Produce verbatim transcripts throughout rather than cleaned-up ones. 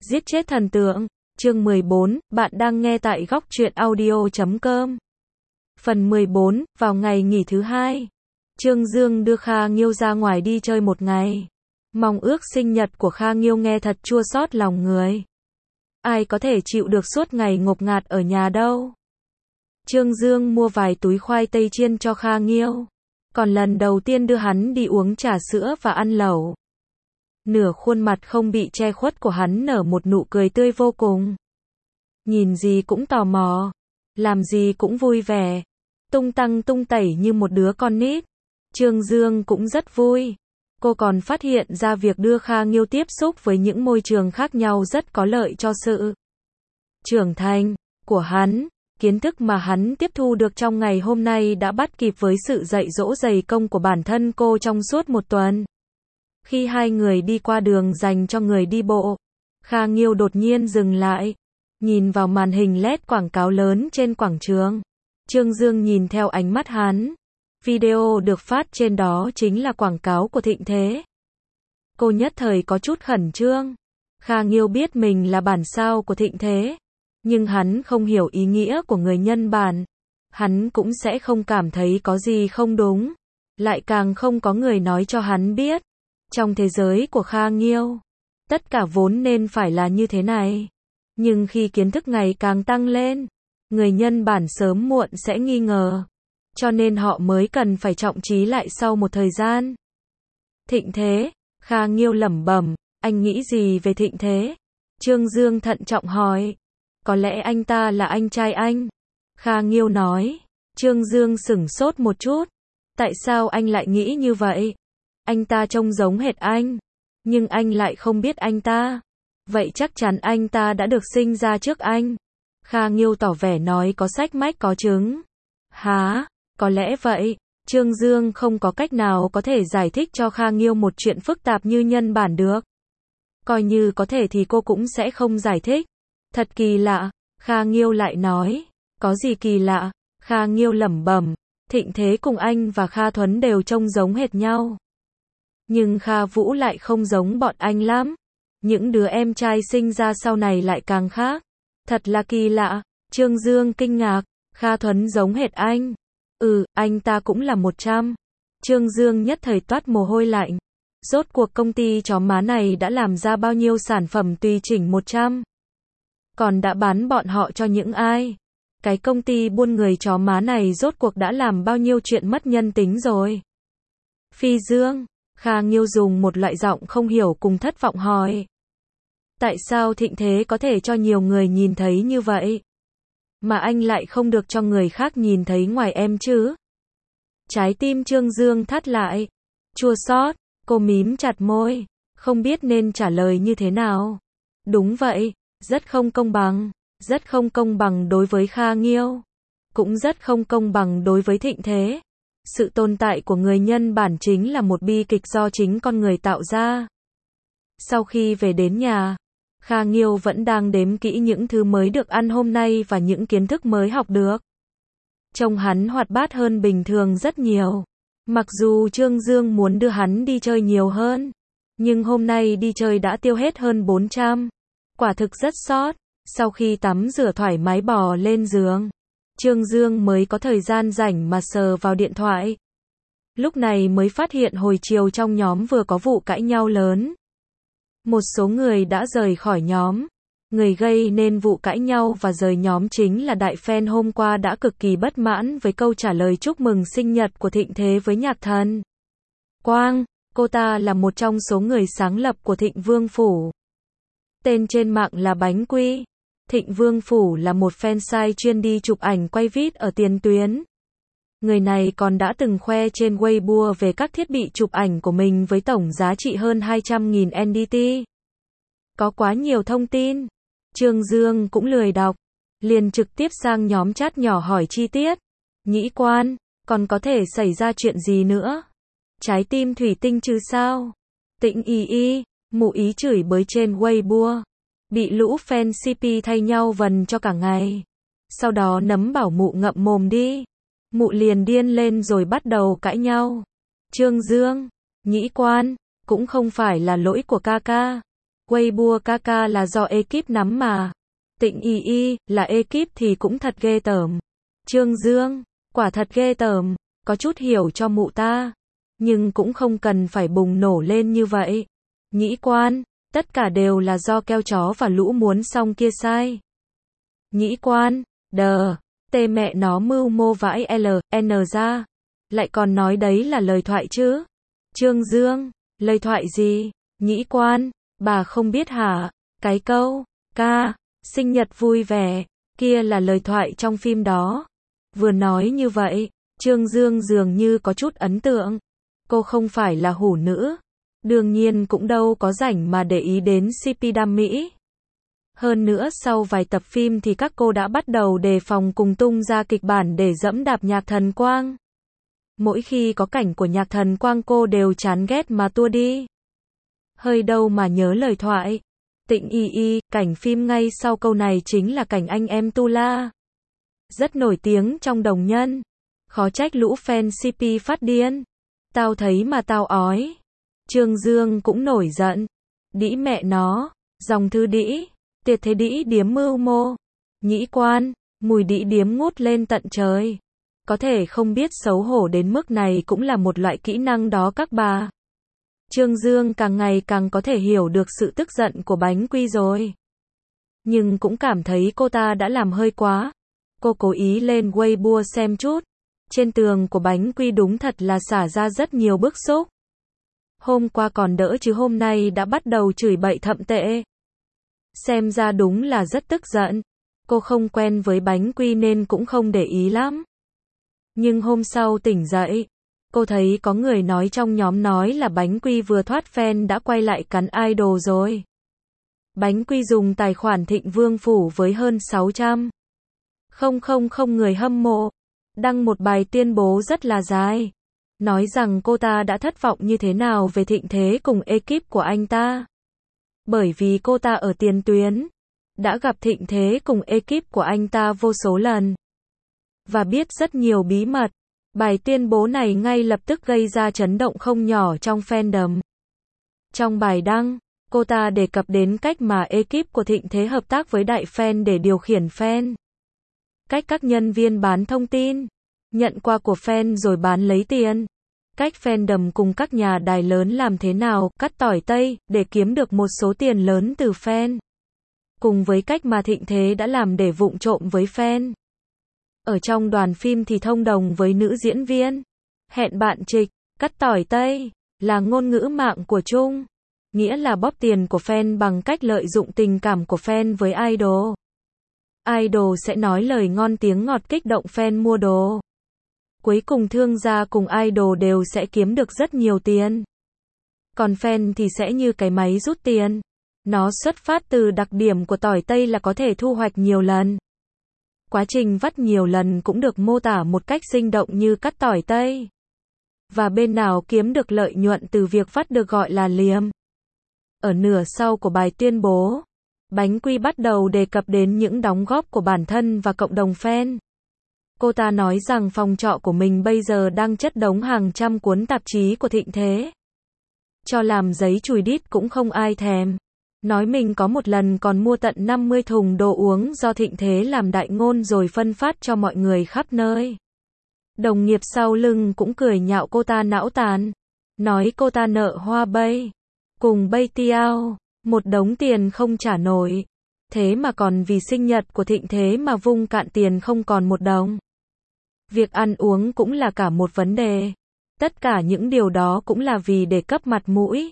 Giết chết thần tượng. Chương mười bốn, bạn đang nghe tại góc truyện audio chấm com. Phần mười bốn, vào ngày nghỉ thứ hai, Trương Dương đưa Kha Nghiêu ra ngoài đi chơi một ngày. Mong ước sinh nhật của Kha Nghiêu nghe thật chua xót lòng người. Ai có thể chịu được suốt ngày ngột ngạt ở nhà đâu. Trương Dương mua vài túi khoai tây chiên cho Kha Nghiêu. Còn lần đầu tiên đưa hắn đi uống trà sữa và ăn lẩu. Nửa khuôn mặt không bị che khuất của hắn nở một nụ cười tươi vô cùng. Nhìn gì cũng tò mò, làm gì cũng vui vẻ, tung tăng tung tẩy như một đứa con nít. Trương Dương cũng rất vui. Cô còn phát hiện ra việc đưa Kha Nghiêu tiếp xúc với những môi trường khác nhau rất có lợi cho sự trưởng thành của hắn. Kiến thức mà hắn tiếp thu được trong ngày hôm nay đã bắt kịp với sự dạy dỗ dày công của bản thân cô trong suốt một tuần. Khi hai người đi qua đường dành cho người đi bộ, Kha Nghiêu đột nhiên dừng lại, nhìn vào màn hình led quảng cáo lớn trên quảng trường. Trương Dương nhìn theo ánh mắt hắn. Video được phát trên đó chính là quảng cáo của Thịnh Thế. Cô nhất thời có chút khẩn trương. Kha Nghiêu biết mình là bản sao của Thịnh Thế, nhưng hắn không hiểu ý nghĩa của người nhân bản. Hắn cũng sẽ không cảm thấy có gì không đúng, lại càng không có người nói cho hắn biết. Trong thế giới của Kha Nghiêu, tất cả vốn nên phải là như thế này. Nhưng khi kiến thức ngày càng tăng lên, người nhân bản sớm muộn sẽ nghi ngờ. Cho nên họ mới cần phải trọng trí lại sau một thời gian. Thịnh Thế, Kha Nghiêu lẩm bẩm, anh nghĩ gì về Thịnh Thế? Trương Dương thận trọng hỏi. Có lẽ anh ta là anh trai anh. Kha Nghiêu nói. Trương Dương sửng sốt một chút. Tại sao anh lại nghĩ như vậy? Anh ta trông giống hệt anh, nhưng anh lại không biết anh ta. Vậy chắc chắn anh ta đã được sinh ra trước anh. Kha Nghiêu tỏ vẻ nói có sách mách có chứng. Hả? Có lẽ vậy. Trương Dương không có cách nào có thể giải thích cho Kha Nghiêu một chuyện phức tạp như nhân bản được. Coi như có thể thì cô cũng sẽ không giải thích. Thật kỳ lạ. Kha Nghiêu lại nói. Có gì kỳ lạ? Kha Nghiêu lẩm bẩm. Thịnh Thế cùng anh và Kha Thuấn đều trông giống hệt nhau. Nhưng Kha Vũ lại không giống bọn anh lắm. Những đứa em trai sinh ra sau này lại càng khác. Thật là kỳ lạ. Trương Dương kinh ngạc. Kha Thuấn giống hệt anh. Ừ, anh ta cũng là một trăm. Trương Dương nhất thời toát mồ hôi lạnh. Rốt cuộc công ty chó má này đã làm ra bao nhiêu sản phẩm tùy chỉnh một trăm. Còn đã bán bọn họ cho những ai? Cái công ty buôn người chó má này rốt cuộc đã làm bao nhiêu chuyện mất nhân tính rồi? Phi Dương. Kha Nghiêu dùng một loại giọng không hiểu cùng thất vọng hỏi. Tại sao Thịnh Thế có thể cho nhiều người nhìn thấy như vậy? Mà anh lại không được cho người khác nhìn thấy ngoài em chứ? Trái tim Trương Dương thắt lại. Chua xót, cô mím chặt môi. Không biết nên trả lời như thế nào. Đúng vậy, rất không công bằng. Rất không công bằng đối với Kha Nghiêu. Cũng rất không công bằng đối với Thịnh Thế. Sự tồn tại của người nhân bản chính là một bi kịch do chính con người tạo ra. Sau khi về đến nhà, Kha Nghiêu vẫn đang đếm kỹ những thứ mới được ăn hôm nay và những kiến thức mới học được. Trông hắn hoạt bát hơn bình thường rất nhiều. Mặc dù Trương Dương muốn đưa hắn đi chơi nhiều hơn, nhưng hôm nay đi chơi đã tiêu hết hơn bốn trăm. Quả thực rất sót. Sau khi tắm rửa thoải mái bò lên giường, Trương Dương mới có thời gian rảnh mà sờ vào điện thoại. Lúc này mới phát hiện hồi chiều trong nhóm vừa có vụ cãi nhau lớn. Một số người đã rời khỏi nhóm. Người gây nên vụ cãi nhau và rời nhóm chính là đại fan hôm qua đã cực kỳ bất mãn với câu trả lời chúc mừng sinh nhật của Thịnh Thế với nhạc thần Quang. Cô ta là một trong số người sáng lập của Thịnh Vương Phủ. Tên trên mạng là Bánh Quy. Thịnh Vương Phủ là một fansite chuyên đi chụp ảnh quay vid ở tiền tuyến. Người này còn đã từng khoe trên Weibo về các thiết bị chụp ảnh của mình với tổng giá trị hơn hai trăm nghìn en đê tê. Có quá nhiều thông tin. Trương Dương cũng lười đọc. Liền trực tiếp sang nhóm chat nhỏ hỏi chi tiết. Nhĩ Quan, còn có thể xảy ra chuyện gì nữa? Trái tim thủy tinh chứ sao? Tịnh y y, mụ ý chửi bới trên Weibo. Bị lũ fan xê pê thay nhau vần cho cả ngày. Sau đó nấm bảo mụ ngậm mồm đi. Mụ liền điên lên rồi bắt đầu cãi nhau. Trương Dương, Nhĩ Quan, cũng không phải là lỗi của ca ca. Weibo Kaka là do ekip nắm mà. Tịnh y y, là ekip thì cũng thật ghê tởm. Trương Dương, quả thật ghê tởm, có chút hiểu cho mụ ta. Nhưng cũng không cần phải bùng nổ lên như vậy. Nhĩ Quan, tất cả đều là do keo chó và lũ muốn xong kia sai. Nhĩ Quan, đờ, tê mẹ nó mưu mô vãi L, N ra. Lại còn nói đấy là lời thoại chứ. Trương Dương, lời thoại gì? Nhĩ Quan, bà không biết hả? Cái câu, ca, sinh nhật vui vẻ, kia là lời thoại trong phim đó. Vừa nói như vậy, Trương Dương dường như có chút ấn tượng. Cô không phải là hủ nữ. Đương nhiên cũng đâu có rảnh mà để ý đến xê pê đam mỹ. Hơn nữa sau vài tập phim thì các cô đã bắt đầu đề phòng cùng tung ra kịch bản để dẫm đạp Nhạc Thần Quang. Mỗi khi có cảnh của Nhạc Thần Quang cô đều chán ghét mà tua đi. Hơi đâu mà nhớ lời thoại. Tịnh y y, cảnh phim ngay sau câu này chính là cảnh anh em Tu La. Rất nổi tiếng trong đồng nhân. Khó trách lũ fan xê pê phát điên. Tao thấy mà tao ói. Trương Dương cũng nổi giận. Đĩ mẹ nó, dòng thư đĩ, tiệt thế đĩ điếm mưu mô. Nhĩ Quan, mùi đĩ điếm ngút lên tận trời. Có thể không biết xấu hổ đến mức này cũng là một loại kỹ năng đó các bà. Trương Dương càng ngày càng có thể hiểu được sự tức giận của Bánh Quy rồi. Nhưng cũng cảm thấy cô ta đã làm hơi quá. Cô cố ý lên Weibo xem chút. Trên tường của Bánh Quy đúng thật là xả ra rất nhiều bức xúc. Hôm qua còn đỡ chứ hôm nay đã bắt đầu chửi bậy thậm tệ. Xem ra đúng là rất tức giận. Cô không quen với Bánh Quy nên cũng không để ý lắm. Nhưng hôm sau tỉnh dậy, cô thấy có người nói trong nhóm nói là Bánh Quy vừa thoát fan đã quay lại cắn idol rồi. Bánh Quy dùng tài khoản Thịnh Vương Phủ với hơn sáu trăm nghìn người hâm mộ, đăng một bài tuyên bố rất là dài. Nói rằng cô ta đã thất vọng như thế nào về Thịnh Thế cùng ekip của anh ta. Bởi vì cô ta ở tiền tuyến, đã gặp Thịnh Thế cùng ekip của anh ta vô số lần. Và biết rất nhiều bí mật. Bài tuyên bố này ngay lập tức gây ra chấn động không nhỏ trong fandom. Trong bài đăng, cô ta đề cập đến cách mà ekip của Thịnh Thế hợp tác với đại fan để điều khiển fan. Cách các nhân viên bán thông tin, nhận quà của fan rồi bán lấy tiền. Cách fandom cùng các nhà đài lớn làm thế nào, cắt tỏi tây, để kiếm được một số tiền lớn từ fan. Cùng với cách mà Thịnh Thế đã làm để vụng trộm với fan. Ở trong đoàn phim thì thông đồng với nữ diễn viên. Hẹn bạn trịch, cắt tỏi tây, là ngôn ngữ mạng của Trung. Nghĩa là bóp tiền của fan bằng cách lợi dụng tình cảm của fan với idol. Idol sẽ nói lời ngon tiếng ngọt kích động fan mua đồ. Cuối cùng thương gia cùng idol đều sẽ kiếm được rất nhiều tiền. Còn fan thì sẽ như cái máy rút tiền. Nó xuất phát từ đặc điểm của tỏi tây là có thể thu hoạch nhiều lần. Quá trình vắt nhiều lần cũng được mô tả một cách sinh động như cắt tỏi tây. Và bên nào kiếm được lợi nhuận từ việc vắt được gọi là liềm. Ở nửa sau của bài tuyên bố, Bánh Quy bắt đầu đề cập đến những đóng góp của bản thân và cộng đồng fan. Cô ta nói rằng phòng trọ của mình bây giờ đang chất đống hàng trăm cuốn tạp chí của Thịnh Thế. Cho làm giấy chùi đít cũng không ai thèm. Nói mình có một lần còn mua tận năm mươi thùng đồ uống do Thịnh Thế làm đại ngôn rồi phân phát cho mọi người khắp nơi. Đồng nghiệp sau lưng cũng cười nhạo cô ta não tàn. Nói cô ta nợ Hoa Bay. Cùng Bay Tiao. Một đống tiền không trả nổi. Thế mà còn vì sinh nhật của Thịnh Thế mà vung cạn tiền không còn một đồng. Việc ăn uống cũng là cả một vấn đề. Tất cả những điều đó cũng là vì để cấp mặt mũi.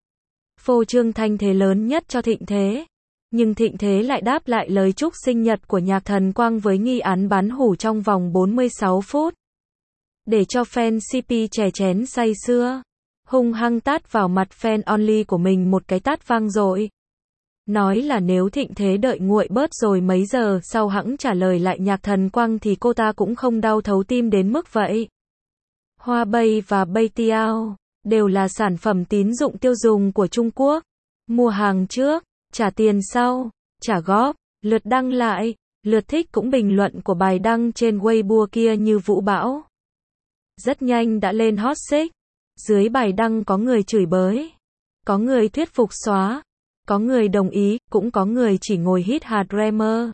Phô trương thanh thế lớn nhất cho Thịnh Thế. Nhưng Thịnh Thế lại đáp lại lời chúc sinh nhật của Nhạc Thần Quang với nghi án bán hủ trong vòng bốn mươi sáu phút. Để cho fan xê pê chè chén say sưa. Hung hăng tát vào mặt fan only của mình một cái tát vang dội. Nói là nếu Thịnh Thế đợi nguội bớt rồi mấy giờ sau hẵng trả lời lại Nhạc Thần Quang thì cô ta cũng không đau thấu tim đến mức vậy. Hoa Bay và Bay Tiao đều là sản phẩm tín dụng tiêu dùng của Trung Quốc. Mua hàng trước, trả tiền sau, trả góp, lượt đăng lại, lượt thích cũng bình luận của bài đăng trên Weibo kia như vũ bão. Rất nhanh đã lên hot search. Dưới bài đăng có người chửi bới, có người thuyết phục xóa, Có người đồng ý, cũng có người chỉ ngồi hít hà dreamer.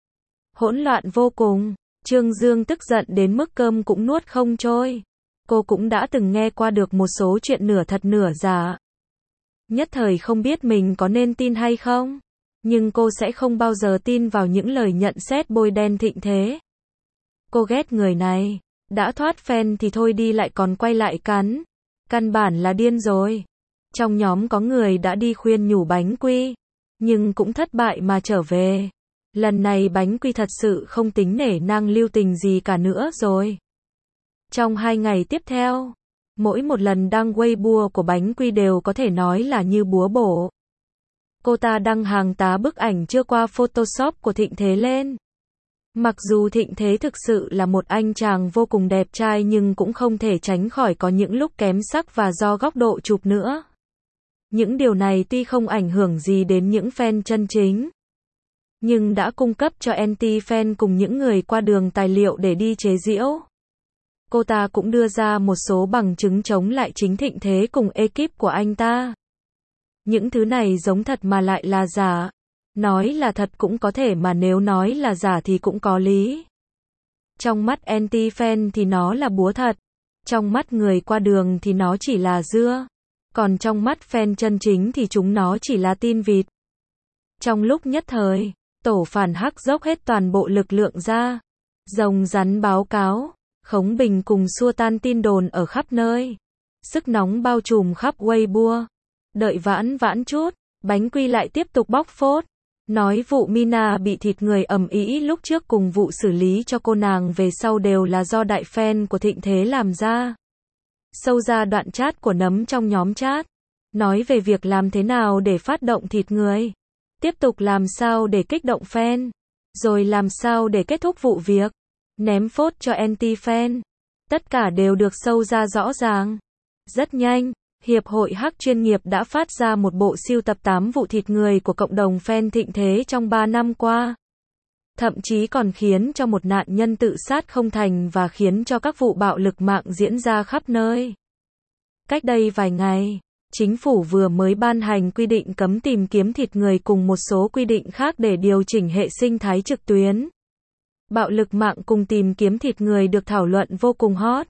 Hỗn loạn vô cùng. Trương Dương tức giận đến mức cơm cũng nuốt không trôi. Cô cũng đã từng nghe qua được một số chuyện nửa thật nửa giả. Nhất thời không biết mình có nên tin hay không. Nhưng cô sẽ không bao giờ tin vào những lời nhận xét bôi đen Thịnh Thế. Cô ghét người này. Đã thoát fan thì thôi đi lại còn quay lại cắn. Căn bản là điên rồi. Trong nhóm có người đã đi khuyên nhủ Bánh Quy. Nhưng cũng thất bại mà trở về. Lần này Bánh Quy thật sự không tính nể nang lưu tình gì cả nữa rồi. Trong hai ngày tiếp theo, mỗi một lần đăng Weibo của Bánh Quy đều có thể nói là như búa bổ. Cô ta đăng hàng tá bức ảnh chưa qua Photoshop của Thịnh Thế lên. Mặc dù Thịnh Thế thực sự là một anh chàng vô cùng đẹp trai nhưng cũng không thể tránh khỏi có những lúc kém sắc và do góc độ chụp nữa. Những điều này tuy không ảnh hưởng gì đến những fan chân chính, nhưng đã cung cấp cho anti-fan cùng những người qua đường tài liệu để đi chế giễu. Cô ta cũng đưa ra một số bằng chứng chống lại chính Thịnh Thế cùng ekip của anh ta. Những thứ này giống thật mà lại là giả. Nói là thật cũng có thể mà nếu nói là giả thì cũng có lý. Trong mắt anti-fan thì nó là búa thật. Trong mắt người qua đường thì nó chỉ là dưa. Còn trong mắt fan chân chính thì chúng nó chỉ là tin vịt. Trong lúc nhất thời, tổ phản hắc dốc hết toàn bộ lực lượng ra. Rồng rắn báo cáo, khống bình cùng xua tan tin đồn ở khắp nơi. Sức nóng bao trùm khắp Weibo. Đợi vãn vãn chút, Bánh Quy lại tiếp tục bóc phốt. Nói vụ Mina bị thịt người ầm ĩ lúc trước cùng vụ xử lý cho cô nàng về sau đều là do đại fan của Thịnh Thế làm ra. Sâu ra đoạn chat của nấm trong nhóm chat. Nói về việc làm thế nào để phát động thịt người. Tiếp tục làm sao để kích động fan. Rồi làm sao để kết thúc vụ việc. Ném phốt cho anti-fan. Tất cả đều được sâu ra rõ ràng. Rất nhanh, Hiệp hội Hắc chuyên nghiệp đã phát ra một bộ siêu tập tám vụ thịt người của cộng đồng fan Thịnh Thế trong ba năm qua. Thậm chí còn khiến cho một nạn nhân tự sát không thành và khiến cho các vụ bạo lực mạng diễn ra khắp nơi. Cách đây vài ngày, chính phủ vừa mới ban hành quy định cấm tìm kiếm thịt người cùng một số quy định khác để điều chỉnh hệ sinh thái trực tuyến. Bạo lực mạng cùng tìm kiếm thịt người được thảo luận vô cùng hot.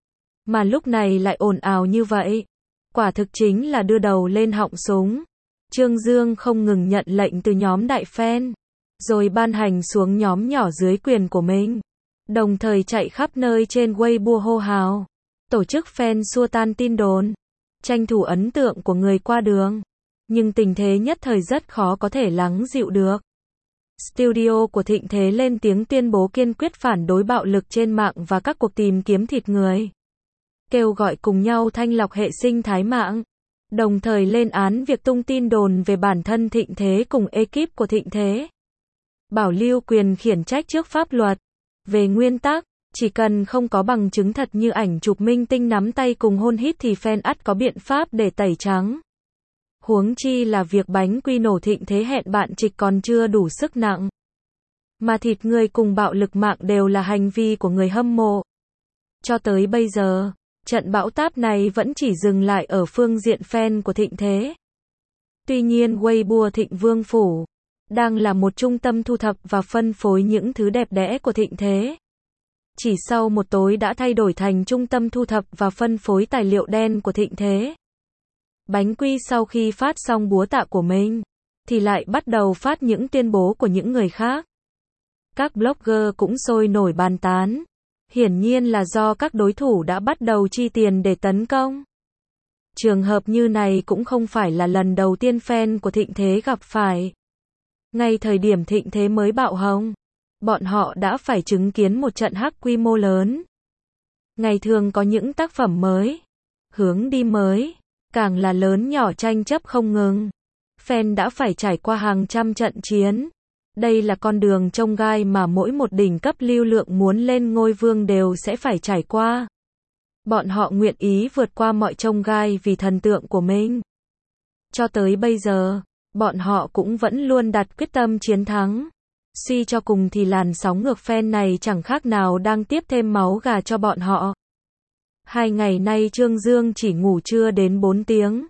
Mà lúc này lại ồn ào như vậy. Quả thực chính là đưa đầu lên họng súng. Trương Dương không ngừng nhận lệnh từ nhóm đại fan, rồi ban hành xuống nhóm nhỏ dưới quyền của mình. Đồng thời chạy khắp nơi trên Weibo hô hào. Tổ chức fan xua tan tin đồn. Tranh thủ ấn tượng của người qua đường. Nhưng tình thế nhất thời rất khó có thể lắng dịu được. Studio của Thịnh Thế lên tiếng tuyên bố kiên quyết phản đối bạo lực trên mạng và các cuộc tìm kiếm thịt người. Kêu gọi cùng nhau thanh lọc hệ sinh thái mạng. Đồng thời lên án việc tung tin đồn về bản thân Thịnh Thế cùng ekip của Thịnh Thế. Bảo lưu quyền khiển trách trước pháp luật. Về nguyên tắc, chỉ cần không có bằng chứng thật như ảnh chụp minh tinh nắm tay cùng hôn hít thì fan ắt có biện pháp để tẩy trắng. Huống chi là việc Bánh Quy nổ Thịnh Thế hẹn bạn trịch còn chưa đủ sức nặng. Mà thịt người cùng bạo lực mạng đều là hành vi của người hâm mộ. Cho tới bây giờ, trận bão táp này vẫn chỉ dừng lại ở phương diện fan của Thịnh Thế. Tuy nhiên Weibo Thịnh Vương Phủ đang là một trung tâm thu thập và phân phối những thứ đẹp đẽ của Thịnh Thế. Chỉ sau một tối đã thay đổi thành trung tâm thu thập và phân phối tài liệu đen của Thịnh Thế. Bánh Quy sau khi phát xong búa tạ của mình, thì lại bắt đầu phát những tuyên bố của những người khác. Các blogger cũng sôi nổi bàn tán. Hiển nhiên là do các đối thủ đã bắt đầu chi tiền để tấn công. Trường hợp như này cũng không phải là lần đầu tiên fan của Thịnh Thế gặp phải. Ngay thời điểm Thịnh Thế mới bạo hồng, bọn họ đã phải chứng kiến một trận hack quy mô lớn. Ngày thường có những tác phẩm mới, hướng đi mới, càng là lớn nhỏ tranh chấp không ngừng. Fan đã phải trải qua hàng trăm trận chiến. Đây là con đường chông gai mà mỗi một đỉnh cấp lưu lượng muốn lên ngôi vương đều sẽ phải trải qua. Bọn họ nguyện ý vượt qua mọi chông gai vì thần tượng của mình. Cho tới bây giờ, bọn họ cũng vẫn luôn đặt quyết tâm chiến thắng. Suy cho cùng thì làn sóng ngược fan này chẳng khác nào đang tiếp thêm máu gà cho bọn họ. Hai ngày nay Trương Dương chỉ ngủ trưa đến bốn tiếng.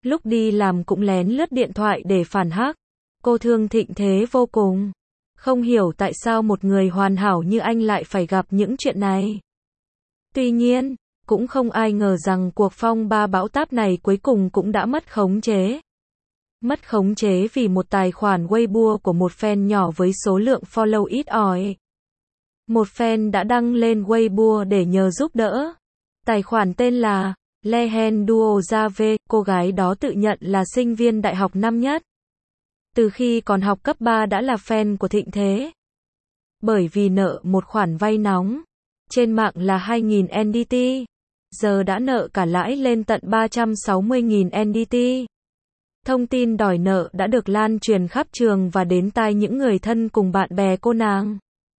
Lúc đi làm cũng lén lướt điện thoại để phản hắc. Cô thương Thịnh Thế vô cùng. Không hiểu tại sao một người hoàn hảo như anh lại phải gặp những chuyện này. Tuy nhiên, cũng không ai ngờ rằng cuộc phong ba bão táp này cuối cùng cũng đã mất khống chế. Mất khống chế vì một tài khoản Weibo của một fan nhỏ với số lượng follow ít ỏi. Một fan đã đăng lên Weibo để nhờ giúp đỡ. Tài khoản tên là Lehen Duo Jave, cô gái đó tự nhận là sinh viên đại học năm nhất. Từ khi còn học cấp ba đã là fan của Thịnh Thế. Bởi vì nợ một khoản vay nóng trên mạng là hai nghìn en đê tê, giờ đã nợ cả lãi lên tận ba trăm sáu mươi nghìn en đê tê. Thông tin đòi nợ đã được lan truyền khắp trường và đến tai những người thân cùng bạn bè cô nàng.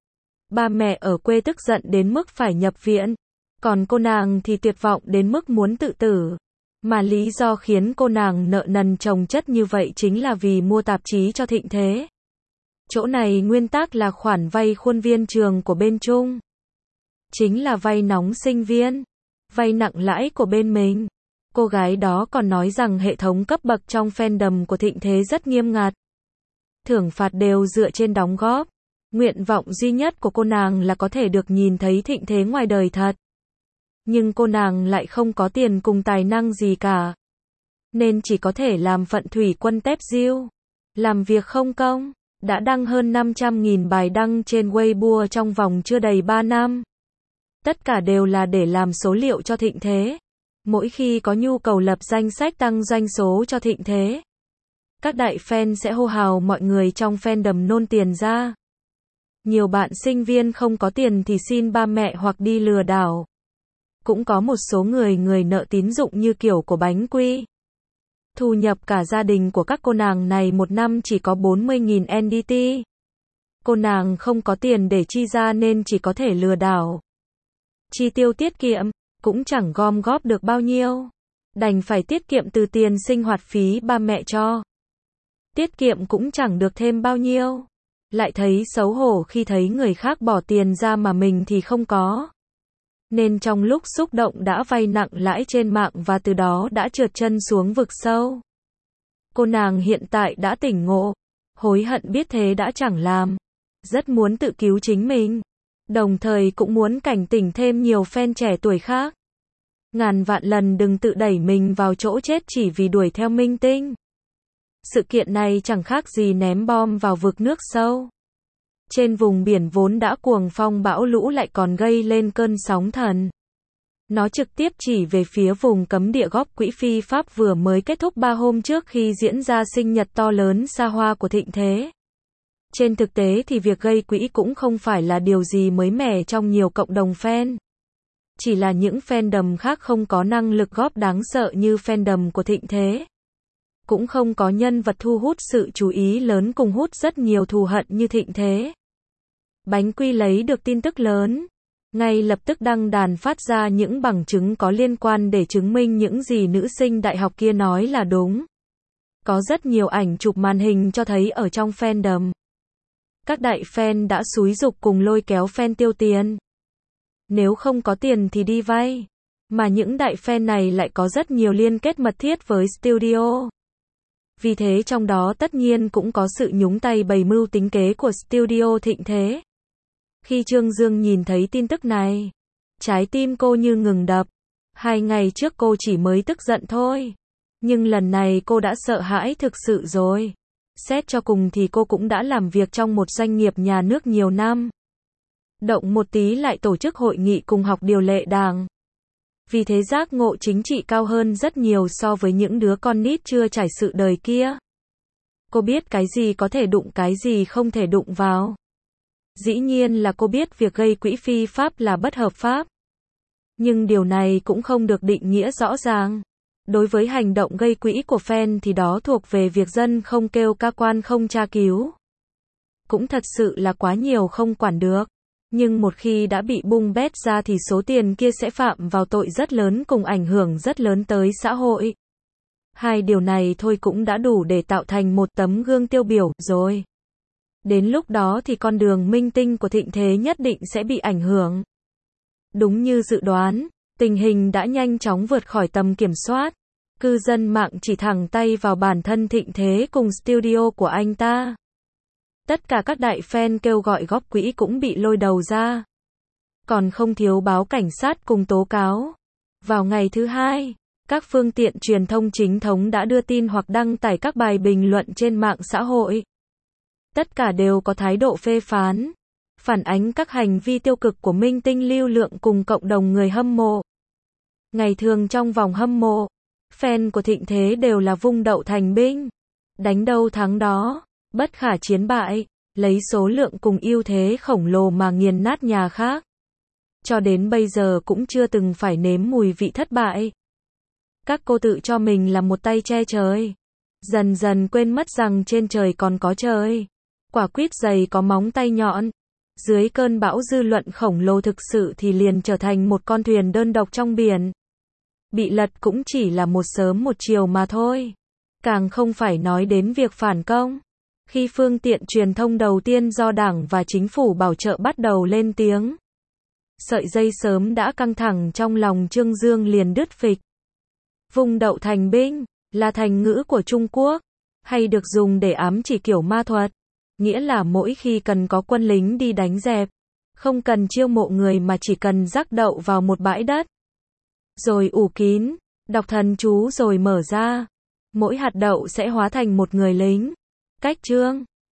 Ba mẹ ở quê tức giận đến mức phải nhập viện, còn cô nàng thì tuyệt vọng đến mức muốn tự tử. Mà lý do khiến cô nàng nợ nần chồng chất như vậy chính là vì mua tạp chí cho Thịnh Thế. Chỗ này nguyên tắc là khoản vay khuôn viên trường của bên Trung. Chính là vay nóng sinh viên, vay nặng lãi của bên mình. Cô gái đó còn nói rằng hệ thống cấp bậc trong fandom của Thịnh Thế rất nghiêm ngặt. Thưởng phạt đều dựa trên đóng góp. Nguyện vọng duy nhất của cô nàng là có thể được nhìn thấy Thịnh Thế ngoài đời thật. Nhưng cô nàng lại không có tiền cùng tài năng gì cả. Nên chỉ có thể làm phận thủy quân tép diêu. Làm việc không công. Đã đăng hơn năm trăm nghìn bài đăng trên Weibo trong vòng chưa đầy ba năm. Tất cả đều là để làm số liệu cho Thịnh Thế. Mỗi khi có nhu cầu lập danh sách tăng doanh số cho Thịnh Thế, các đại fan sẽ hô hào mọi người trong fandom nôn tiền ra. Nhiều bạn sinh viên không có tiền thì xin ba mẹ hoặc đi lừa đảo. Cũng có một số người người nợ tín dụng như kiểu của Bánh Quy. Thu nhập cả gia đình của các cô nàng này một năm chỉ có bốn mươi nghìn en đê tê. Cô nàng không có tiền để chi ra nên chỉ có thể lừa đảo. Chi tiêu tiết kiệm, cũng chẳng gom góp được bao nhiêu. Đành phải tiết kiệm từ tiền sinh hoạt phí ba mẹ cho. Tiết kiệm cũng chẳng được thêm bao nhiêu. Lại thấy xấu hổ khi thấy người khác bỏ tiền ra mà mình thì không có. Nên trong lúc xúc động đã vay nặng lãi trên mạng và từ đó đã trượt chân xuống vực sâu. Cô nàng hiện tại đã tỉnh ngộ, hối hận biết thế đã chẳng làm. Rất muốn tự cứu chính mình. Đồng thời cũng muốn cảnh tỉnh thêm nhiều fan trẻ tuổi khác. Ngàn vạn lần đừng tự đẩy mình vào chỗ chết chỉ vì đuổi theo minh tinh. Sự kiện này chẳng khác gì ném bom vào vực nước sâu. Trên vùng biển vốn đã cuồng phong bão lũ lại còn gây lên cơn sóng thần. Nó trực tiếp chỉ về phía vùng cấm địa góp quỹ phi pháp vừa mới kết thúc ba hôm trước khi diễn ra sinh nhật to lớn xa hoa của Thịnh Thế. Trên thực tế thì việc gây quỹ cũng không phải là điều gì mới mẻ trong nhiều cộng đồng fan. Chỉ là những fandom khác không có năng lực góp đáng sợ như fandom của Thịnh Thế. Cũng không có nhân vật thu hút sự chú ý lớn cùng hút rất nhiều thù hận như Thịnh Thế. Bánh Quy lấy được tin tức lớn. Ngay lập tức đăng đàn phát ra những bằng chứng có liên quan để chứng minh những gì nữ sinh đại học kia nói là đúng. Có rất nhiều ảnh chụp màn hình cho thấy ở trong fandom. Các đại fan đã xúi giục cùng lôi kéo fan tiêu tiền. Nếu không có tiền thì đi vay. Mà những đại fan này lại có rất nhiều liên kết mật thiết với studio. Vì thế trong đó tất nhiên cũng có sự nhúng tay bày mưu tính kế của studio Thịnh Thế. Khi Trương Dương nhìn thấy tin tức này, trái tim cô như ngừng đập. Hai ngày trước cô chỉ mới tức giận thôi. Nhưng lần này cô đã sợ hãi thực sự rồi. Xét cho cùng thì cô cũng đã làm việc trong một doanh nghiệp nhà nước nhiều năm. Động một tí lại tổ chức hội nghị cùng học điều lệ đảng. Vì thế giác ngộ chính trị cao hơn rất nhiều so với những đứa con nít chưa trải sự đời kia. Cô biết cái gì có thể đụng cái gì không thể đụng vào. Dĩ nhiên là cô biết việc gây quỹ phi pháp là bất hợp pháp. Nhưng điều này cũng không được định nghĩa rõ ràng. Đối với hành động gây quỹ của fan thì đó thuộc về việc dân không kêu ca quan không tra cứu. Cũng thật sự là quá nhiều không quản được. Nhưng một khi đã bị bung bét ra thì số tiền kia sẽ phạm vào tội rất lớn cùng ảnh hưởng rất lớn tới xã hội. Hai điều này thôi cũng đã đủ để tạo thành một tấm gương tiêu biểu rồi. Đến lúc đó thì con đường minh tinh của Thịnh Thế nhất định sẽ bị ảnh hưởng. Đúng như dự đoán, tình hình đã nhanh chóng vượt khỏi tầm kiểm soát. Cư dân mạng chỉ thẳng tay vào bản thân Thịnh Thế cùng studio của anh ta. Tất cả các đại fan kêu gọi góp quỹ cũng bị lôi đầu ra. Còn không thiếu báo cảnh sát cùng tố cáo. Vào ngày thứ hai, các phương tiện truyền thông chính thống đã đưa tin hoặc đăng tải các bài bình luận trên mạng xã hội. Tất cả đều có thái độ phê phán, phản ánh các hành vi tiêu cực của minh tinh lưu lượng cùng cộng đồng người hâm mộ. Ngày thường trong vòng hâm mộ, fan của Thịnh Thế đều là vung đậu thành binh, đánh đâu thắng đó, bất khả chiến bại, lấy số lượng cùng ưu thế khổng lồ mà nghiền nát nhà khác. Cho đến bây giờ cũng chưa từng phải nếm mùi vị thất bại. Các cô tự cho mình là một tay che trời, dần dần quên mất rằng trên trời còn có trời. Quả quýt dày có móng tay nhọn. Dưới cơn bão dư luận khổng lồ thực sự thì liền trở thành một con thuyền đơn độc trong biển. Bị lật cũng chỉ là một sớm một chiều mà thôi. Càng không phải nói đến việc phản công. Khi phương tiện truyền thông đầu tiên do Đảng và Chính phủ bảo trợ bắt đầu lên tiếng, sợi dây sớm đã căng thẳng trong lòng Trương Dương liền đứt phịch. Vung đậu thành binh là thành ngữ của Trung Quốc, hay được dùng để ám chỉ kiểu ma thuật, nghĩa là mỗi khi cần có quân lính đi đánh dẹp, không cần chiêu mộ người mà chỉ cần rắc đậu vào một bãi đất, rồi ủ kín, đọc thần chú rồi mở ra, mỗi hạt đậu sẽ hóa thành một người lính. Cách chương